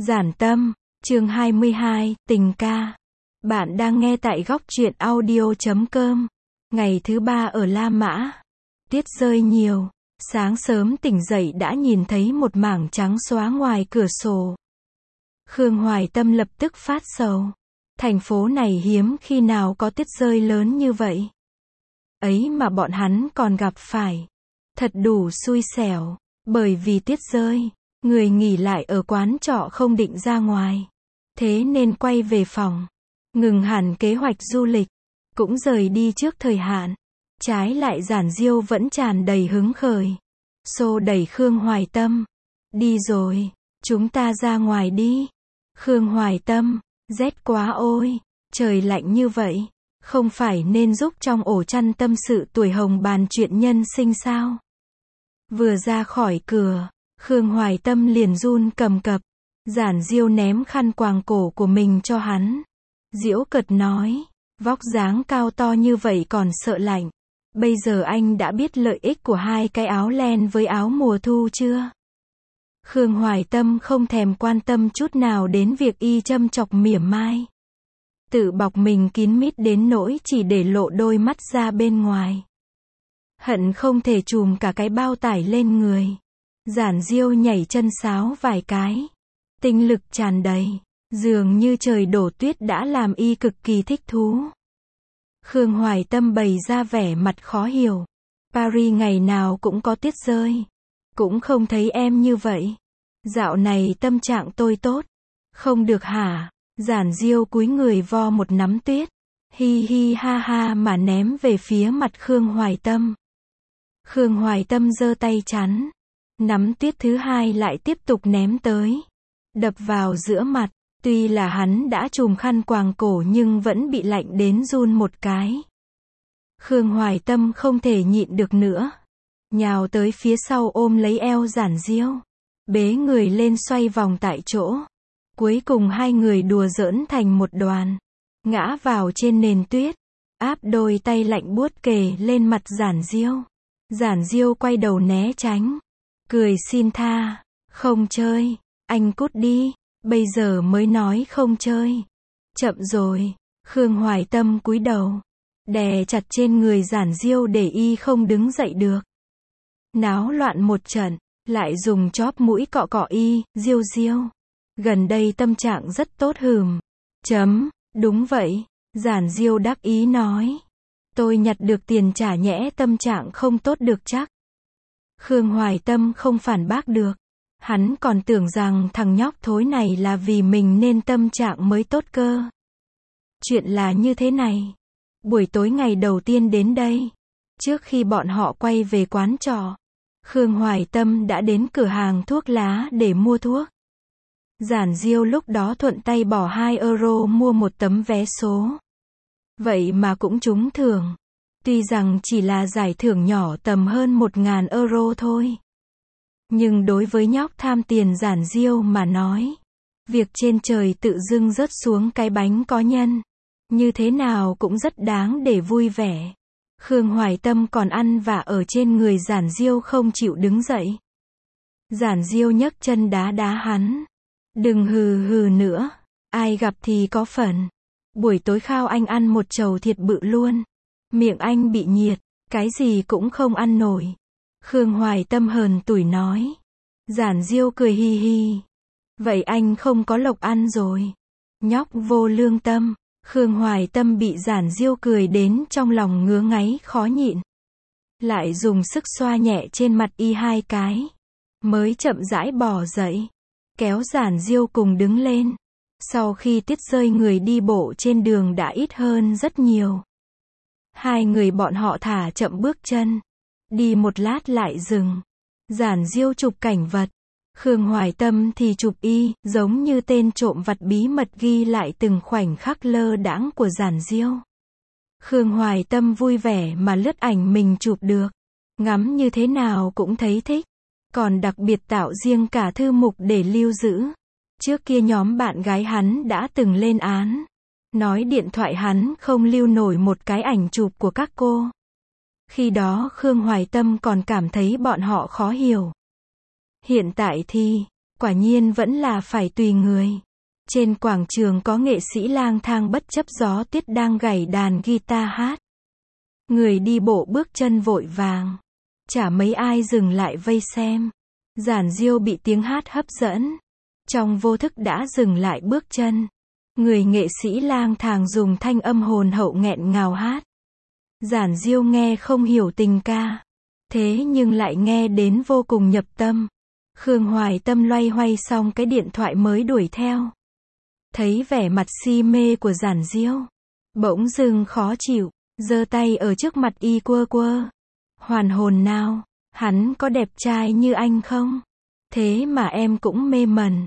Giản Tâm, chương 22, tình ca. Bạn đang nghe tại góc truyện audio.com. Ngày thứ 3 ở La Mã. Tuyết rơi nhiều. Sáng sớm tỉnh dậy đã nhìn thấy một mảng trắng xóa ngoài cửa sổ. Khương Hoài Tâm lập tức phát sầu. Thành phố này hiếm khi nào có tuyết rơi lớn như vậy. Ấy mà bọn hắn còn gặp phải. Thật đủ xui xẻo. Bởi vì tuyết rơi, người nghỉ lại ở quán trọ không định ra ngoài. Thế nên quay về phòng. Ngừng hẳn kế hoạch du lịch. Cũng rời đi trước thời hạn. Trái lại Giản Diêu vẫn tràn đầy hứng khởi. Xô đẩy Khương Hoài Tâm. Đi rồi, chúng ta ra ngoài đi. Khương Hoài Tâm, rét quá ôi, trời lạnh như vậy. Không phải nên giúp trong ổ chăn tâm sự tuổi hồng bàn chuyện nhân sinh sao? Vừa ra khỏi cửa, Khương Hoài Tâm liền run cầm cập. Giản Diêu ném khăn quàng cổ của mình cho hắn. Giễu cợt nói, vóc dáng cao to như vậy còn sợ lạnh. Bây giờ anh đã biết lợi ích của hai cái áo len với áo mùa thu chưa? Khương Hoài Tâm không thèm quan tâm chút nào đến việc y châm chọc mỉa mai. Tự bọc mình kín mít đến nỗi chỉ để lộ đôi mắt ra bên ngoài. Hận không thể chùm cả cái bao tải lên người. Giản Diêu nhảy chân sáo vài cái. Tinh lực tràn đầy. Dường như trời đổ tuyết đã làm y cực kỳ thích thú. Khương Hoài Tâm bày ra vẻ mặt khó hiểu. Paris ngày nào cũng có tuyết rơi. Cũng không thấy em như vậy. Dạo này tâm trạng tôi tốt. Không được hả? Giản Diêu cúi người vo một nắm tuyết. Hi hi ha ha mà ném về phía mặt Khương Hoài Tâm. Khương Hoài Tâm giơ tay chắn. Nắm tuyết thứ hai lại tiếp tục ném tới. Đập vào giữa mặt. Tuy là hắn đã trùm khăn quàng cổ nhưng vẫn bị lạnh đến run một cái. Khương Hoài Tâm không thể nhịn được nữa. Nhào tới phía sau ôm lấy eo Giản Diêu. Bế người lên xoay vòng tại chỗ. Cuối cùng hai người đùa giỡn thành một đoàn. Ngã vào trên nền tuyết. Áp đôi tay lạnh buốt kề lên mặt Giản Diêu. Giản Diêu quay đầu né tránh. Cười xin tha. Không chơi. Anh cút đi. Bây giờ mới nói không chơi. Chậm rồi. Khương Hoài Tâm cúi đầu. Đè chặt trên người Giản Diêu để y không đứng dậy được. Náo loạn một trận. Lại dùng chóp mũi cọ cọ y. Diêu Diêu. Gần đây tâm trạng rất tốt hừm. Đúng vậy. Giản Diêu đắc ý nói. Tôi nhặt được tiền trả nhẽ tâm trạng không tốt được chắc. Khương Hoài Tâm không phản bác được. Hắn còn tưởng rằng thằng nhóc thối này là vì mình nên tâm trạng mới tốt cơ. Chuyện là như thế này. Buổi tối ngày đầu tiên đến đây. Trước khi bọn họ quay về quán trọ. Khương Hoài Tâm đã đến cửa hàng thuốc lá để mua thuốc. Giản Diêu lúc đó thuận tay bỏ 2 euro mua một tấm vé số. Vậy mà cũng trúng thưởng. Tuy rằng chỉ là giải thưởng nhỏ tầm hơn 1.000 euro thôi. Nhưng đối với nhóc tham tiền Giản Diêu mà nói. Việc trên trời tự dưng rớt xuống cái bánh có nhân. Như thế nào cũng rất đáng để vui vẻ. Khương Hoài Tâm còn ăn vạ ở trên người Giản Diêu không chịu đứng dậy. Giản Diêu nhấc chân đá đá hắn. Đừng hừ hừ nữa. Ai gặp thì có phần. Buổi tối khao anh ăn một chầu thịt bự luôn. Miệng anh bị nhiệt. Cái gì cũng không ăn nổi. Khương Hoài Tâm hờn tủi nói. Giản Diêu cười hi hi. Vậy anh không có lộc ăn rồi. Nhóc vô lương tâm. Khương Hoài Tâm bị Giản Diêu cười đến trong lòng ngứa ngáy khó nhịn. Lại dùng sức xoa nhẹ trên mặt y 2 cái. Mới chậm rãi bò dậy. Kéo Giản Diêu cùng đứng lên. Sau khi tuyết rơi người đi bộ trên đường đã ít hơn rất nhiều. Hai người bọn họ thả chậm bước chân. Đi một lát lại dừng. Giản Diêu chụp cảnh vật. Khương Hoài Tâm thì chụp y, giống như tên trộm vặt bí mật ghi lại từng khoảnh khắc lơ đãng của Giản Diêu. Khương Hoài Tâm vui vẻ mà lướt ảnh mình chụp được. Ngắm như thế nào cũng thấy thích. Còn đặc biệt tạo riêng cả thư mục để lưu giữ. Trước kia nhóm bạn gái hắn đã từng lên án. Nói điện thoại hắn không lưu nổi một cái ảnh chụp của các cô. Khi đó Khương Hoài Tâm còn cảm thấy bọn họ khó hiểu. Hiện tại thì, Quả nhiên vẫn là phải tùy người. Trên quảng trường có nghệ sĩ lang thang bất chấp gió tuyết đang gảy đàn guitar hát. Người đi bộ bước chân vội vàng. Chả mấy ai dừng lại vây xem. Giản Diêu bị tiếng hát hấp dẫn. Trong vô thức đã dừng lại bước chân. Người nghệ sĩ lang thang dùng thanh âm hồn hậu nghẹn ngào hát. Giản Diêu nghe không hiểu tình ca. Thế nhưng lại nghe đến vô cùng nhập tâm. Khương Hoài Tâm loay hoay xong cái điện thoại mới đuổi theo. Thấy vẻ mặt si mê của Giản Diêu. Bỗng dưng khó chịu. Giơ tay ở trước mặt y quơ quơ. Hoàn hồn nào. Hắn có đẹp trai như anh không? Thế mà em cũng mê mẩn.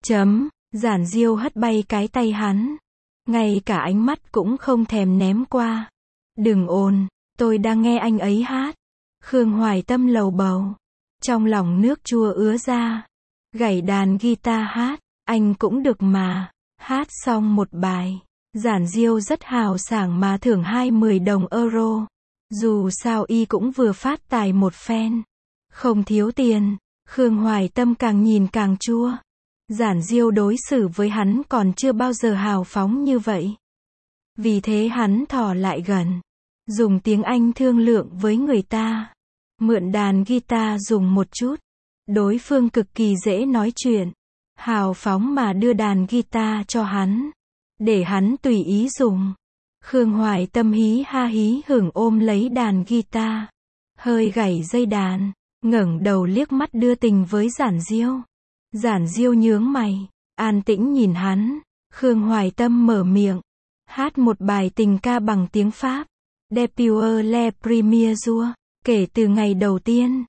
Giản Diêu hất bay cái tay hắn. Ngay cả ánh mắt cũng không thèm ném qua. Đừng ồn, tôi đang nghe anh ấy hát. Khương Hoài Tâm lầu bầu. Trong lòng nước chua ứa ra. Gảy đàn guitar hát, anh cũng được mà. Hát xong một bài. Giản Diêu rất hào sảng mà thưởng 20 đồng euro. Dù sao y cũng vừa phát tài một phen. Không thiếu tiền. Khương Hoài Tâm càng nhìn càng chua. Giản Diêu đối xử với hắn còn chưa bao giờ hào phóng như vậy. Vì thế hắn thò lại gần. Dùng tiếng Anh thương lượng với người ta. Mượn đàn guitar dùng một chút. Đối phương cực kỳ dễ nói chuyện. Hào phóng mà đưa đàn guitar cho hắn. Để hắn tùy ý dùng. Khương Hoài Tâm hí ha hí hửng ôm lấy đàn guitar. Hơi gảy dây đàn. Ngẩng đầu liếc mắt đưa tình với Giản Diêu. Giản Diêu nhướng mày. An tĩnh nhìn hắn. Khương Hoài Tâm mở miệng. Hát một bài tình ca bằng tiếng Pháp. Depuis le premier jour. Kể từ ngày đầu tiên.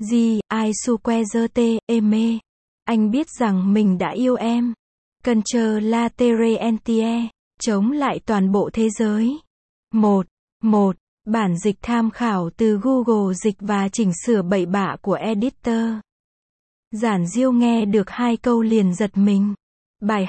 Ai su que je t'aime. Anh biết rằng mình đã yêu em. Contre la terre entière. Chống lại toàn bộ thế giới. 1. Bản dịch tham khảo từ Google Dịch và chỉnh sửa bậy bạ của editor. Giản Diêu nghe được 2 câu liền giật mình. Bài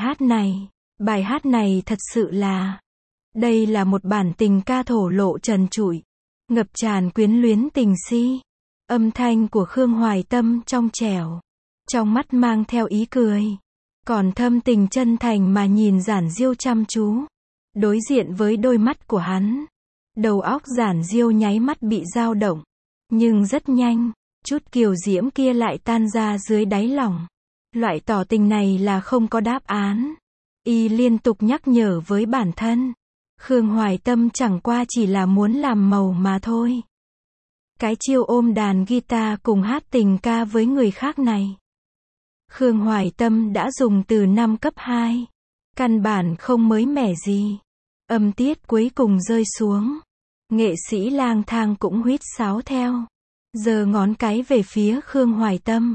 hát này thật sự là. Đây là một bản tình ca thổ lộ trần trụi. Ngập tràn quyến luyến tình si. Âm thanh của Khương Hoài Tâm trong trẻo. Trong mắt mang theo ý cười. Còn thâm tình chân thành mà nhìn Giản Diêu chăm chú. Đối diện với đôi mắt của hắn. Đầu óc Giản Diêu nháy mắt bị dao động. Nhưng rất nhanh. Chút kiều diễm kia lại tan ra dưới đáy lòng. Loại tỏ tình này là không có đáp án. Y liên tục nhắc nhở với bản thân. Khương Hoài Tâm chẳng qua chỉ là muốn làm màu mà thôi. Cái chiêu ôm đàn guitar cùng hát tình ca với người khác này. Khương Hoài Tâm đã dùng từ năm cấp 2. Căn bản không mới mẻ gì. Âm tiết cuối cùng rơi xuống. Nghệ sĩ lang thang cũng huýt sáo theo. Giơ ngón cái về phía Khương Hoài Tâm.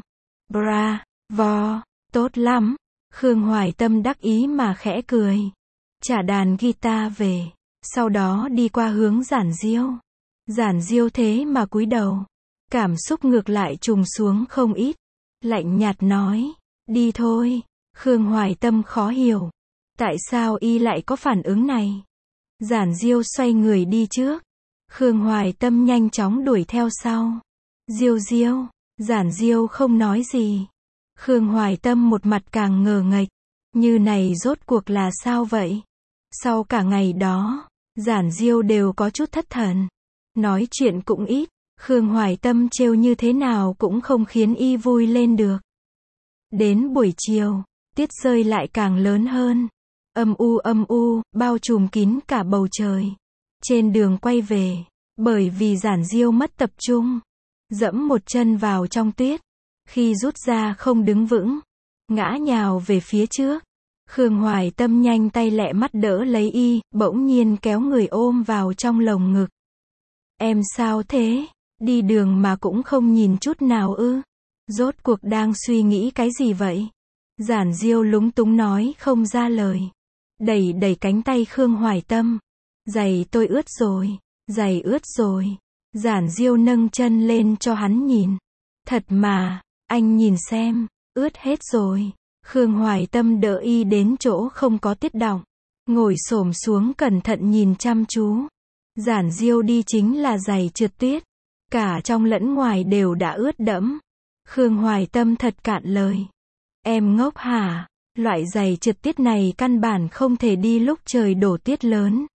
Bravo, tốt lắm. Khương Hoài Tâm đắc ý mà khẽ cười. Trả đàn guitar về. Sau đó đi qua hướng Giản Diêu. Giản Diêu thế mà cúi đầu. Cảm xúc ngược lại trùng xuống không ít. Lạnh nhạt nói. Đi thôi. Khương Hoài Tâm khó hiểu. Tại sao y lại có phản ứng này? Giản Diêu xoay người đi trước. Khương Hoài Tâm nhanh chóng đuổi theo sau. Diêu. Giản Diêu không nói gì. Khương Hoài Tâm một mặt càng ngờ nghệch. Như này rốt cuộc là sao vậy? Sau cả ngày đó, Giản Diêu đều có chút thất thần. Nói chuyện cũng ít. Khương Hoài Tâm trêu như thế nào cũng không khiến y vui lên được. Đến buổi chiều, tiết rơi lại càng lớn hơn. Âm u, bao trùm kín cả bầu trời. Trên đường quay về, bởi vì Giản Diêu mất tập trung, dẫm một chân vào trong tuyết. Khi rút ra không đứng vững, ngã nhào về phía trước. Khương Hoài Tâm nhanh tay lẹ mắt đỡ lấy y, bỗng nhiên kéo người ôm vào trong lồng ngực. Em sao thế? Đi đường mà cũng không nhìn chút nào ư? Rốt cuộc đang suy nghĩ cái gì vậy? Giản Diêu lúng túng nói không ra lời. Đẩy cánh tay Khương Hoài Tâm. Giày tôi ướt rồi. Giày ướt rồi. Giản Diêu nâng chân lên cho hắn nhìn. Thật mà, anh nhìn xem, ướt hết rồi. Khương Hoài Tâm đỡ y đến chỗ không có tiết đọng. Ngồi xổm xuống cẩn thận nhìn chăm chú. Giản Diêu đi chính là giày trượt tuyết. Cả trong lẫn ngoài đều đã ướt đẫm. Khương Hoài Tâm thật cạn lời. Em ngốc hả? Loại giày trượt tuyết này căn bản không thể đi lúc trời đổ tuyết lớn.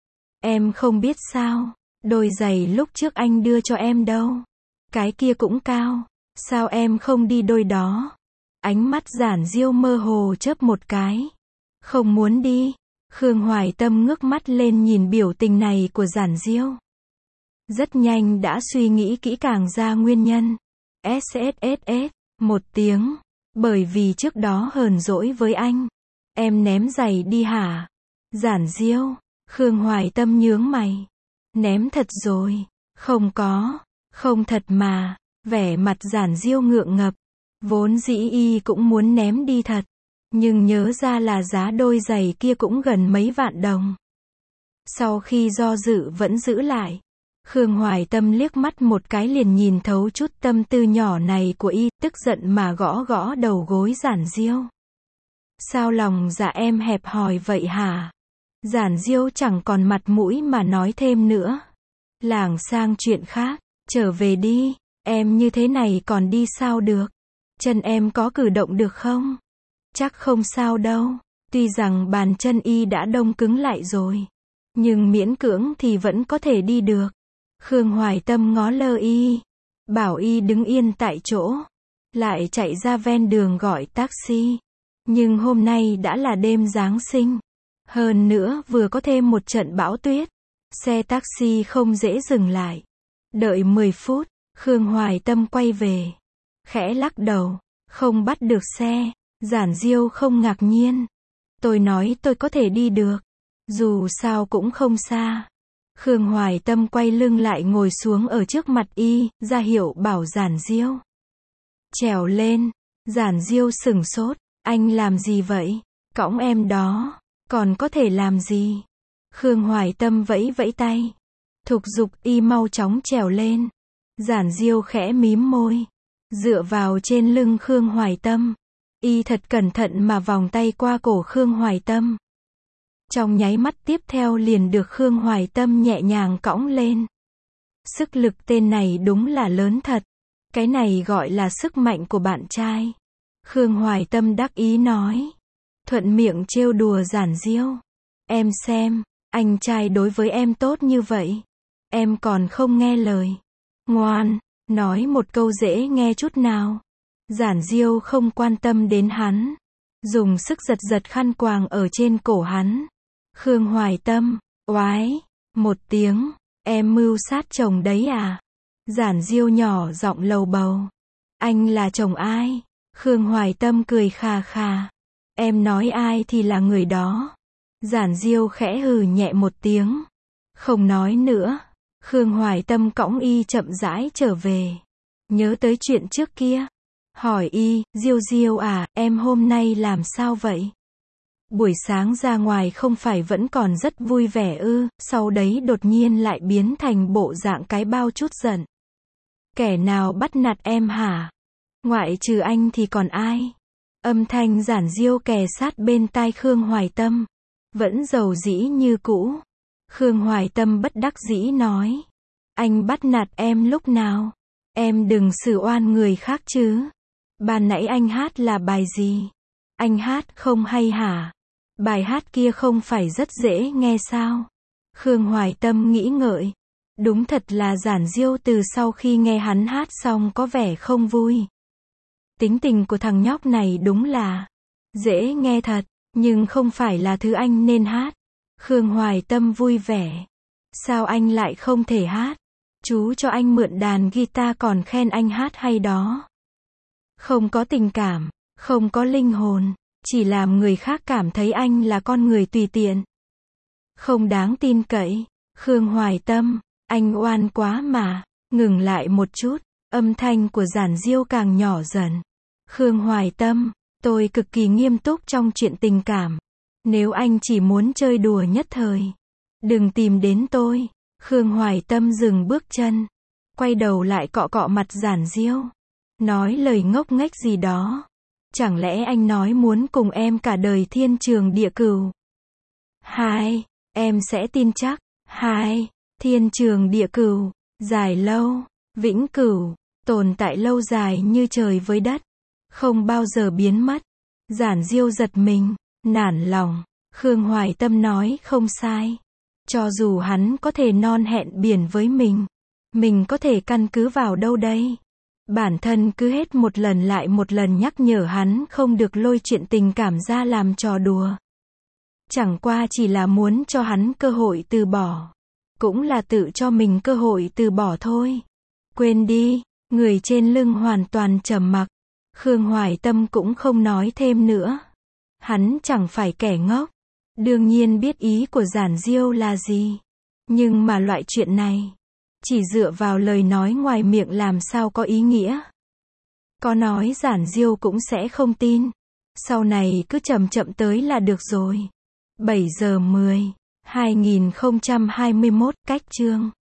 Em không biết sao, đôi giày lúc trước anh đưa cho em đâu. Cái kia cũng cao, sao em không đi đôi đó? Ánh mắt Giản Diêu mơ hồ chớp một cái. Không muốn đi. Khương Hoài Tâm ngước mắt lên nhìn biểu tình này của Giản Diêu. Rất nhanh đã suy nghĩ kỹ càng ra nguyên nhân. SSSS, một tiếng. Bởi vì trước đó hờn dỗi với anh. Em ném giày đi hả? Giản Diêu. Khương Hoài Tâm nhướng mày. Ném thật rồi. Không có. Không thật mà. Vẻ mặt Giản Diêu ngượng ngập. Vốn dĩ y cũng muốn ném đi thật. Nhưng nhớ ra là giá đôi giày kia cũng gần mấy vạn đồng. Sau khi do dự vẫn giữ lại. Khương Hoài Tâm liếc mắt một cái liền nhìn thấu chút tâm tư nhỏ này của y, tức giận mà gõ gõ đầu gối Giản Diêu. Sao lòng dạ em hẹp hòi vậy hả? Giản Diêu chẳng còn mặt mũi mà nói thêm nữa. Lảng sang chuyện khác, trở về đi, em như thế này còn đi sao được? Chân em có cử động được không? Chắc không sao đâu, tuy rằng bàn chân y đã đông cứng lại rồi. Nhưng miễn cưỡng thì vẫn có thể đi được. Khương Hoài Tâm ngó lơ y, bảo y đứng yên tại chỗ, lại chạy ra ven đường gọi taxi. Nhưng hôm nay đã là đêm Giáng sinh, hơn nữa vừa có thêm một trận bão tuyết, xe taxi không dễ dừng lại. Đợi 10 phút, Khương Hoài Tâm quay về, khẽ lắc đầu, không bắt được xe. Giản Diêu không ngạc nhiên. Tôi nói tôi có thể đi được, dù sao cũng không xa. Khương Hoài Tâm quay lưng lại ngồi xuống ở trước mặt y, ra hiệu bảo Giản Diêu trèo lên. Giản Diêu sửng sốt, anh làm gì vậy? Cõng em đó, còn có thể làm gì? Khương Hoài Tâm vẫy vẫy tay, thúc giục y mau chóng trèo lên. Giản Diêu khẽ mím môi, dựa vào trên lưng Khương Hoài Tâm. Y thật cẩn thận mà vòng tay qua cổ Khương Hoài Tâm. Trong nháy mắt tiếp theo liền được Khương Hoài Tâm nhẹ nhàng cõng lên. Sức lực tên này đúng là lớn thật. Cái này gọi là sức mạnh của bạn trai. Khương Hoài Tâm đắc ý nói. Thuận miệng trêu đùa Giản Diêu. Em xem, anh trai đối với em tốt như vậy. Em còn không nghe lời. Ngoan, nói một câu dễ nghe chút nào. Giản Diêu không quan tâm đến hắn. Dùng sức giật giật khăn quàng ở trên cổ hắn. Khương Hoài Tâm, oái, một tiếng, em mưu sát chồng đấy à? Giản Diêu nhỏ giọng lầu bầu. Anh là chồng ai? Khương Hoài Tâm cười khà khà. Em nói ai thì là người đó. Giản Diêu khẽ hừ nhẹ một tiếng. Không nói nữa. Khương Hoài Tâm cõng y chậm rãi trở về. Nhớ tới chuyện trước kia. Hỏi y, Diêu Diêu à, em hôm nay làm sao vậy? Buổi sáng ra ngoài không phải vẫn còn rất vui vẻ ư, sau đấy đột nhiên lại biến thành bộ dạng cái bao chút giận. Kẻ nào bắt nạt em hả? Ngoại trừ anh thì còn ai? Âm thanh Giản Diêu kề sát bên tai Khương Hoài Tâm. Vẫn dầu dĩ như cũ. Khương Hoài Tâm bất đắc dĩ nói. Anh bắt nạt em lúc nào? Em đừng xử oan người khác chứ. Ban nãy anh hát là bài gì? Anh hát không hay hả? Bài hát kia không phải rất dễ nghe sao? Khương Hoài Tâm nghĩ ngợi. Đúng thật là Giản Diêu từ sau khi nghe hắn hát xong có vẻ không vui. Tính tình của thằng nhóc này đúng là dễ nghe thật, nhưng không phải là thứ anh nên hát. Khương Hoài Tâm vui vẻ. Sao anh lại không thể hát? Chú cho anh mượn đàn guitar còn khen anh hát hay đó. Không có tình cảm, không có linh hồn, chỉ làm người khác cảm thấy anh là con người tùy tiện. Không đáng tin cậy. Khương Hoài Tâm, anh oan quá mà. Ngừng lại một chút, âm thanh của Giản Diêu càng nhỏ dần. Khương Hoài Tâm, tôi cực kỳ nghiêm túc trong chuyện tình cảm. Nếu anh chỉ muốn chơi đùa nhất thời, đừng tìm đến tôi. Khương Hoài Tâm dừng bước chân, quay đầu lại cọ cọ mặt Giản Diêu. Nói lời ngốc nghếch gì đó. Chẳng lẽ anh nói muốn cùng em cả đời thiên trường địa cửu? Hai, em sẽ tin chắc. Hai, thiên trường địa cửu, dài lâu, vĩnh cửu, tồn tại lâu dài như trời với đất. không bao giờ biến mất. Giản Diêu giật mình, nản lòng. Khương Hoài Tâm nói không sai. Cho dù hắn có thể non hẹn biển với mình có thể căn cứ vào đâu đây? Bản thân cứ hết một lần lại một lần nhắc nhở hắn không được lôi chuyện tình cảm ra làm trò đùa. Chẳng qua chỉ là muốn cho hắn cơ hội từ bỏ. Cũng là tự cho mình cơ hội từ bỏ thôi. Quên đi, người trên lưng hoàn toàn trầm mặc. Khương Hoài Tâm cũng không nói thêm nữa. Hắn chẳng phải kẻ ngốc. Đương nhiên biết ý của Giản Diêu là gì. Nhưng mà loại chuyện này, chỉ dựa vào lời nói ngoài miệng làm sao có ý nghĩa. Có nói Giản Diêu cũng sẽ không tin. Sau này cứ chậm chậm tới là được rồi. 7 giờ 10, 2021 cách chương